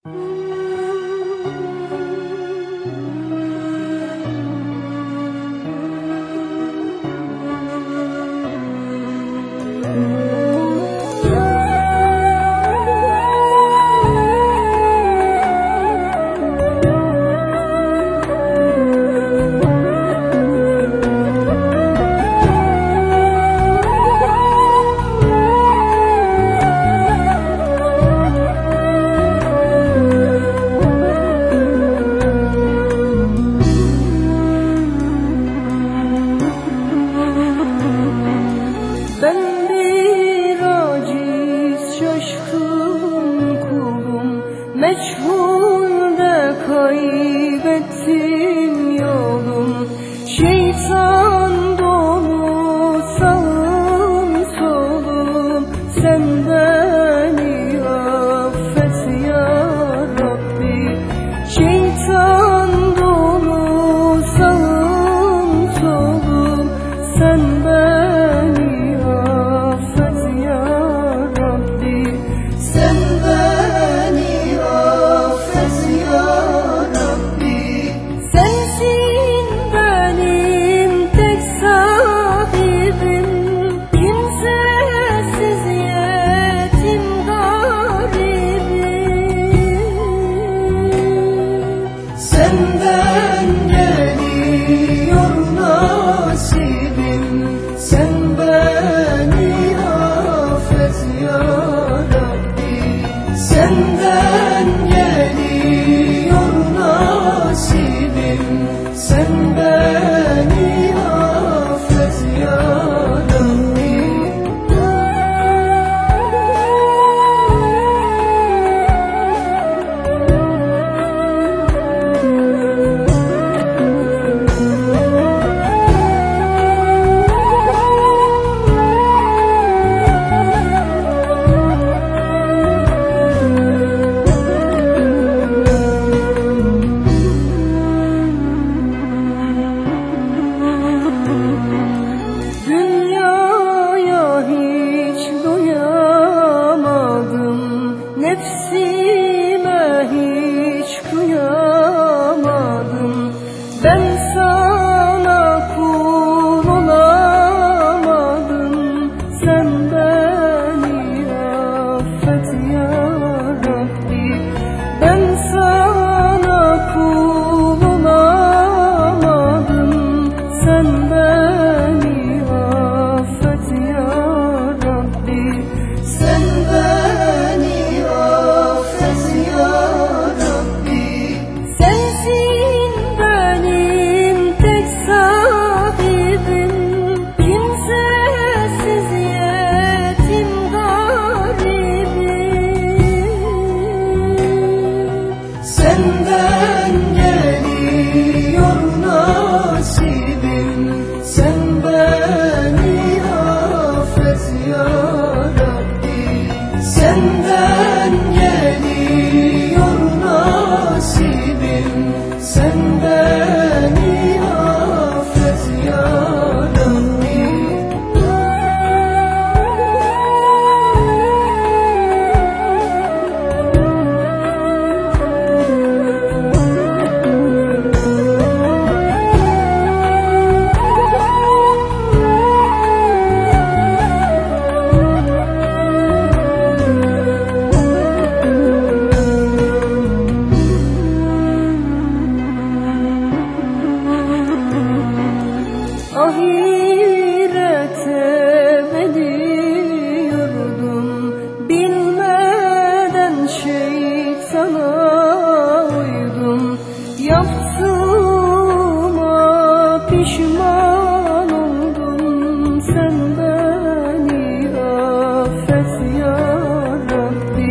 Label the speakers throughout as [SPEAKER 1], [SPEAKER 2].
[SPEAKER 1] Ben bir aciz şaşkın kulum, meçhulde kaybettim yolum. Şeytan dolu sağım solum, sen beni affet ya Rabbi. Şeytan dolu sağım solum, sen beni affet ya Rabbi. Sen beni affet ya Rabbi. Sensin benim tek sahibim, kimsesiz yetim garibim. Senden geliyor nasibim, sen beni affet ya Rabbi. Senden geliyor nasibim, sen beni affet ya Rabbi. Dünyaya hiç doyamadım, nefsime hiç kıyamadım. Ben sana kul olamadım, sen beni affet ya Rabbi. Ben sana kul olamadım, sen beni affet ya Rabbi. Sen beni affet ya Rabbi. Sensin benim tek sahibim, kimsesiz yetim garibim. Senden geliyor nasibim, sen beni affet ya Rabbi. Senden geliyor nasibim, sen beni affet ya Rabbi. Ahirete bediyordum, bilmeden şeytana uydum. Yaptığıma pişman oldum, sen beni affet ya Rabbi.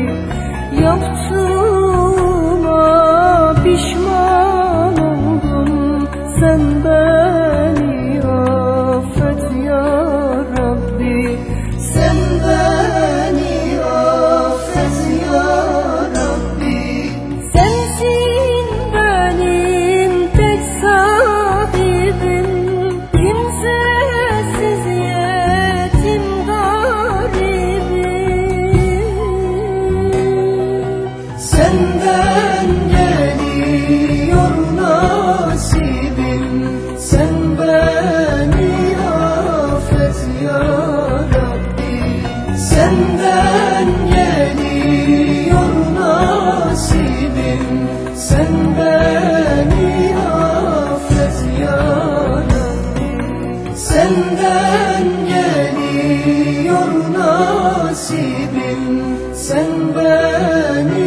[SPEAKER 1] Yaptığıma pişman oldum, sen beni affet ya Rabbi. Sen beni affet ya Rabbi. Sensin benim tek sahibim, kimsesiz yetim garibim. Sen Senden geliyor nasibim, sen beni affet ya Rabbi. Senden geliyor nasibim, sen beni affet ya Rabbi. Senden geliyor nasibim, sen beni